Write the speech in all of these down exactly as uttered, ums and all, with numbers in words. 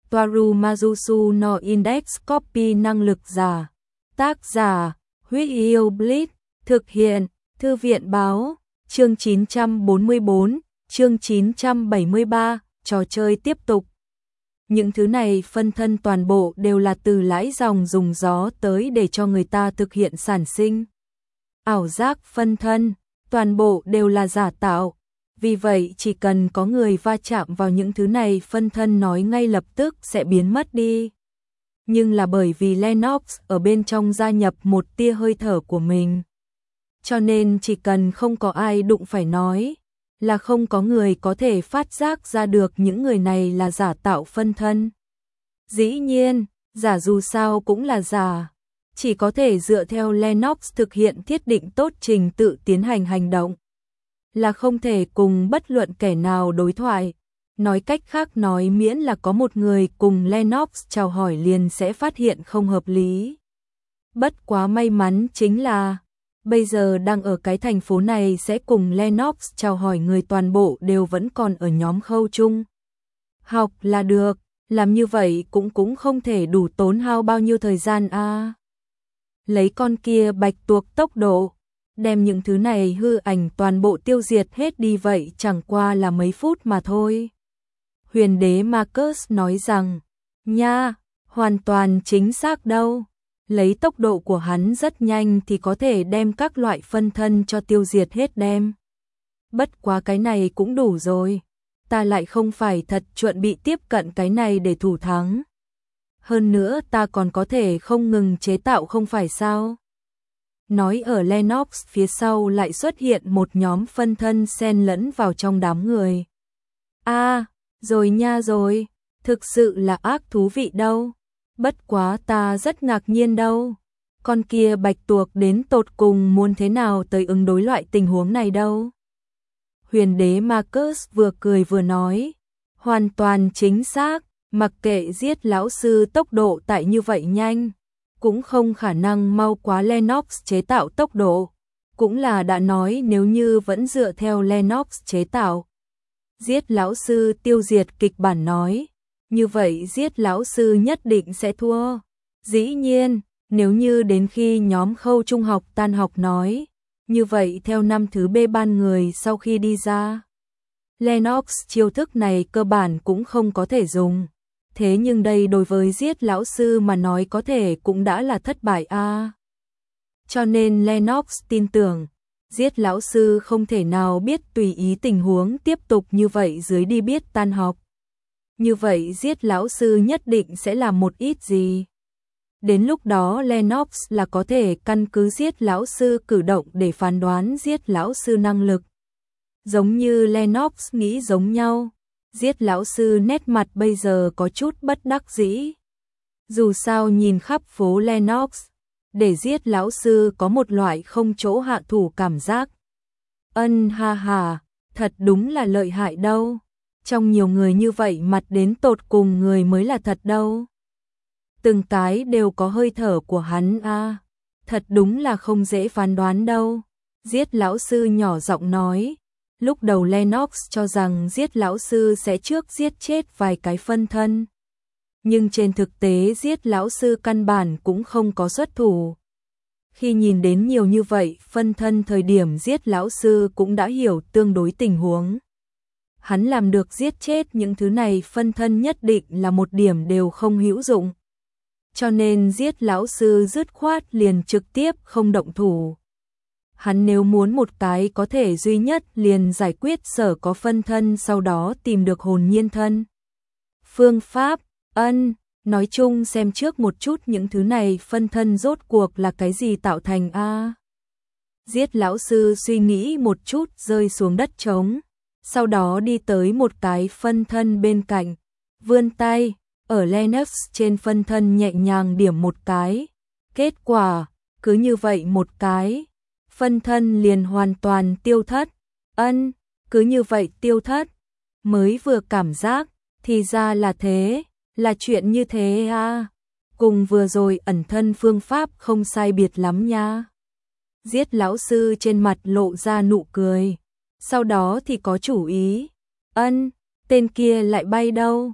Toaru Majusu no Index Copy năng lực giả. Tác giả, Huyết Yêu Blitz, thực hiện, Thư viện báo, chương chín trăm bốn mươi bốn, chương chín trăm bảy mươi ba, trò chơi tiếp tục. Những thứ này phân thân toàn bộ đều là từ lãi dòng dùng gió tới để cho người ta thực hiện sản sinh. Ảo giác phân thân, toàn bộ đều là giả tạo. Vì vậy chỉ cần có người va chạm vào những thứ này phân thân nói ngay lập tức sẽ biến mất đi. Nhưng là bởi vì Lennox ở bên trong gia nhập một tia hơi thở của mình. Cho nên chỉ cần không có ai đụng phải nói, là không có người có thể phát giác ra được những người này là giả tạo phân thân. Dĩ nhiên, giả dù sao cũng là giả, chỉ có thể dựa theo Lennox thực hiện thiết định tốt trình tự tiến hành hành động, là không thể cùng bất luận kẻ nào đối thoại. Nói cách khác nói miễn là có một người cùng Lennox chào hỏi liền sẽ phát hiện không hợp lý. Bất quá may mắn chính là bây giờ đang ở cái thành phố này sẽ cùng Lennox chào hỏi người toàn bộ đều vẫn còn ở nhóm khâu chung. Học là được, làm như vậy cũng cũng không thể đủ tốn hao bao nhiêu thời gian a. À. Lấy con kia bạch tuộc tốc độ, đem những thứ này hư ảnh toàn bộ tiêu diệt hết đi vậy chẳng qua là mấy phút mà thôi. Huyền đế Marcus nói rằng, nha, hoàn toàn chính xác đâu. Lấy tốc độ của hắn rất nhanh thì có thể đem các loại phân thân cho tiêu diệt hết đem. Bất quá cái này cũng đủ rồi. Ta lại không phải thật chuẩn bị tiếp cận cái này để thủ thắng. Hơn nữa ta còn có thể không ngừng chế tạo không phải sao. Nói ở Lennox phía sau lại xuất hiện một nhóm phân thân xen lẫn vào trong đám người. A, à, rồi nha rồi, thực sự là ác thú vị đâu. Bất quá ta rất ngạc nhiên đâu. Con kia bạch tuộc đến tột cùng muốn thế nào tới ứng đối loại tình huống này đâu. Huyền đế Marcus vừa cười vừa nói. Hoàn toàn chính xác, mặc kệ giết lão sư tốc độ tại như vậy nhanh, cũng không khả năng mau quá Lennox chế tạo tốc độ. Cũng là đã nói nếu như vẫn dựa theo Lennox chế tạo. Giết lão sư tiêu diệt kịch bản nói. Như vậy giết lão sư nhất định sẽ thua. Dĩ nhiên, nếu như đến khi nhóm khâu trung học tan học nói, như vậy theo năm thứ B ban người sau khi đi ra, Lennox chiêu thức này cơ bản cũng không có thể dùng. Thế nhưng đây đối với giết lão sư mà nói có thể cũng đã là thất bại a. À. Cho nên Lennox tin tưởng, giết lão sư không thể nào biết tùy ý tình huống tiếp tục như vậy dưới đi biết tan học. Như vậy giết lão sư nhất định sẽ làm một ít gì. Đến lúc đó Lennox là có thể căn cứ giết lão sư cử động để phán đoán giết lão sư năng lực. Giống như Lennox nghĩ giống nhau, giết lão sư nét mặt bây giờ có chút bất đắc dĩ. Dù sao nhìn khắp phố Lennox, để giết lão sư có một loại không chỗ hạ thủ cảm giác. Ân ha ha, thật đúng là lợi hại đâu. Trong nhiều người như vậy mặt đến tột cùng người mới là thật đâu. Từng cái đều có hơi thở của hắn a, à. Thật đúng là không dễ phán đoán đâu. Giết lão sư nhỏ giọng nói. Lúc đầu Lennox cho rằng giết lão sư sẽ trước giết chết vài cái phân thân. Nhưng trên thực tế giết lão sư căn bản cũng không có xuất thủ. Khi nhìn đến nhiều như vậy phân thân thời điểm giết lão sư cũng đã hiểu tương đối tình huống. Hắn làm được giết chết những thứ này phân thân nhất định là một điểm đều không hữu dụng. Cho nên giết lão sư dứt khoát liền trực tiếp không động thủ. Hắn nếu muốn một cái có thể duy nhất liền giải quyết sở có phân thân sau đó tìm được hồn nhiên thân. Phương pháp, ân, nói chung xem trước một chút những thứ này phân thân rốt cuộc là cái gì tạo thành a. À. Giết lão sư suy nghĩ một chút rơi xuống đất trống. Sau đó đi tới một cái phân thân bên cạnh, vươn tay, ở Lennox trên phân thân nhẹ nhàng điểm một cái. Kết quả, cứ như vậy một cái, phân thân liền hoàn toàn tiêu thất. Ân, cứ như vậy tiêu thất. Mới vừa cảm giác, thì ra là thế, là chuyện như thế à. Cùng vừa rồi ẩn thân phương pháp không sai biệt lắm nha. Giết lão sư trên mặt lộ ra nụ cười. Sau đó thì có chủ ý. Ân, tên kia lại bay đâu?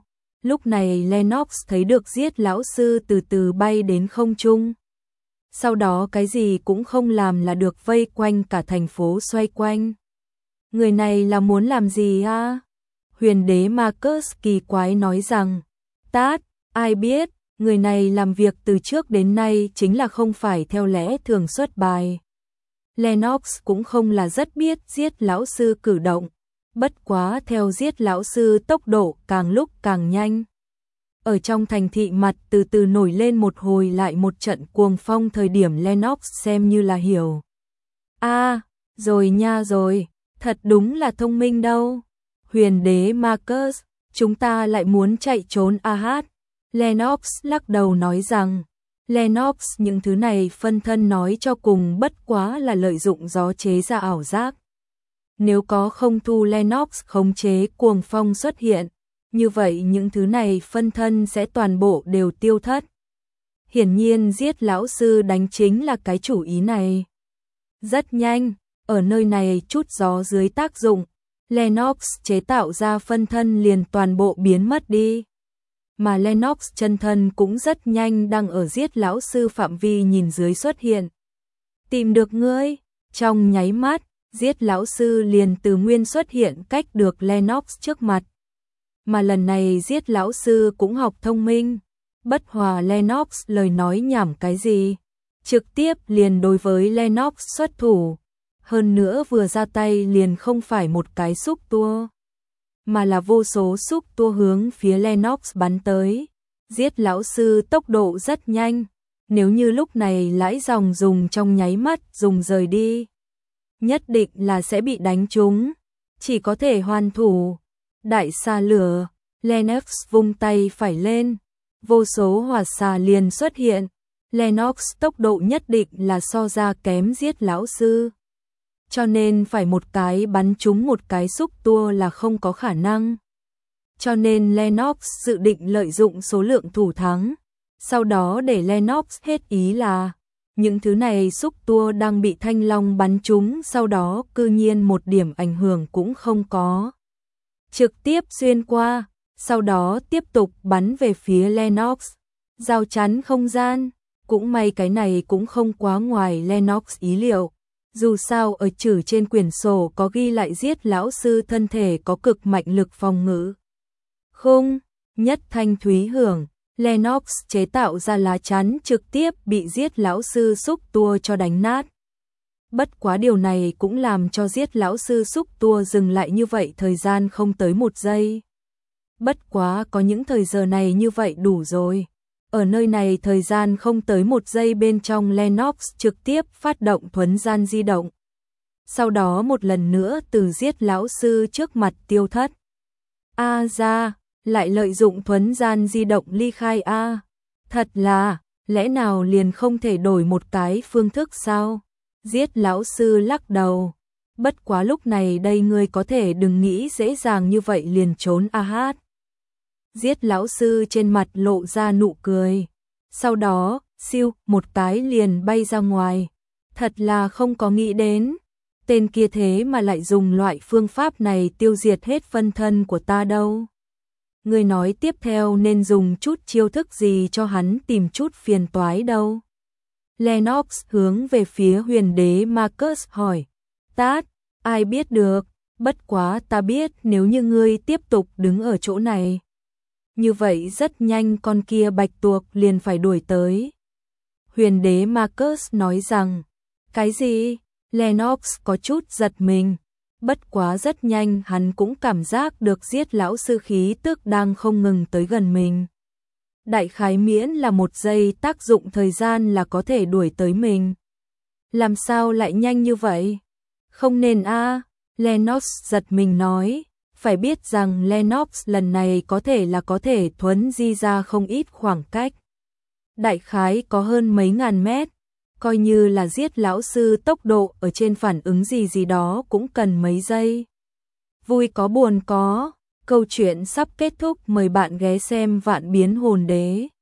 Lúc này Lennox thấy được giết lão sư từ từ bay đến không trung. Sau đó cái gì cũng không làm là được vây quanh cả thành phố xoay quanh. Người này là muốn làm gì à? Huyền đế Marcus kỳ quái nói rằng, Tát, ai biết, người này làm việc từ trước đến nay chính là không phải theo lẽ thường xuất bài. Lennox cũng không là rất biết giết lão sư cử động, bất quá theo giết lão sư tốc độ càng lúc càng nhanh. Ở trong thành thị mặt từ từ nổi lên một hồi lại một trận cuồng phong thời điểm Lennox xem như là hiểu. A, à, rồi nha rồi, thật đúng là thông minh đâu. Huyền đế Marcus, chúng ta lại muốn chạy trốn a hát. Lennox lắc đầu nói rằng, Lennox những thứ này phân thân nói cho cùng bất quá là lợi dụng gió chế ra ảo giác. Nếu có không thu Lennox khống chế cuồng phong xuất hiện, như vậy những thứ này phân thân sẽ toàn bộ đều tiêu thất. Hiển nhiên giết lão sư đánh chính là cái chủ ý này. Rất nhanh, ở nơi này chút gió dưới tác dụng, Lennox chế tạo ra phân thân liền toàn bộ biến mất đi. Mà Lennox chân thân cũng rất nhanh đang ở giết lão sư phạm vi nhìn dưới xuất hiện. Tìm được ngươi, trong nháy mắt, giết lão sư liền từ nguyên xuất hiện cách được Lennox trước mặt. Mà lần này giết lão sư cũng học thông minh, bất hòa Lennox lời nói nhảm cái gì, trực tiếp liền đối với Lennox xuất thủ. Hơn nữa vừa ra tay liền không phải một cái xúc tua, mà là vô số xúc tua hướng phía Lennox bắn tới. Giết lão sư tốc độ rất nhanh, nếu như lúc này lãi dòng dùng trong nháy mắt dùng rời đi, nhất định là sẽ bị đánh trúng, chỉ có thể hoàn thủ. Đại xà lửa, Lennox vung tay phải lên, vô số hỏa xà liền xuất hiện. Lennox tốc độ nhất định là so ra kém giết lão sư, cho nên phải một cái bắn trúng một cái xúc tua là không có khả năng. Cho nên Lennox dự định lợi dụng số lượng thủ thắng, sau đó để Lennox hết ý là những thứ này xúc tua đang bị thanh long bắn trúng, sau đó cư nhiên một điểm ảnh hưởng cũng không có. Trực tiếp xuyên qua, sau đó tiếp tục bắn về phía Lennox, giao chắn không gian. Cũng may cái này cũng không quá ngoài Lennox ý liệu. Dù sao ở chữ trên quyển sổ có ghi lại giết lão sư thân thể có cực mạnh lực phòng ngự. Không, nhất thanh thúy hưởng, Lennox chế tạo ra lá chắn trực tiếp bị giết lão sư xúc tua cho đánh nát. Bất quá điều này cũng làm cho giết lão sư xúc tua dừng lại như vậy thời gian không tới một giây. Bất quá có những thời giờ này như vậy đủ rồi. Ở nơi này thời gian không tới một giây bên trong Lennox trực tiếp phát động thuấn gian di động. Sau đó một lần nữa từ giết lão sư trước mặt tiêu thất. A à ra, lại lợi dụng thuấn gian di động ly khai A. À. Thật là, lẽ nào liền không thể đổi một cái phương thức sao? Giết lão sư lắc đầu. Bất quá lúc này đây ngươi có thể đừng nghĩ dễ dàng như vậy liền trốn a hát. Giết lão sư trên mặt lộ ra nụ cười. Sau đó, siêu, một cái liền bay ra ngoài. Thật là không có nghĩ đến. Tên kia thế mà lại dùng loại phương pháp này tiêu diệt hết phân thân của ta đâu. Người nói tiếp theo nên dùng chút chiêu thức gì cho hắn tìm chút phiền toái đâu. Lennox hướng về phía huyền đế Marcus hỏi. Tát, ai biết được, bất quá ta biết nếu như ngươi tiếp tục đứng ở chỗ này. Như vậy rất nhanh con kia bạch tuộc liền phải đuổi tới. Huyền đế Marcus nói rằng, cái gì? Lennox có chút giật mình. Bất quá rất nhanh hắn cũng cảm giác được giết lão sư khí tức đang không ngừng tới gần mình. Đại khái miễn là một giây tác dụng thời gian là có thể đuổi tới mình. Làm sao lại nhanh như vậy? Không nên a à, Lennox giật mình nói. Phải biết rằng Lennox lần này có thể là có thể thuấn di ra không ít khoảng cách. Đại khái có hơn mấy ngàn mét. Coi như là giết lão sư tốc độ ở trên phản ứng gì gì đó cũng cần mấy giây. Vui có buồn có. Câu chuyện sắp kết thúc, mời bạn ghé xem Vạn Biến Hồn Đế.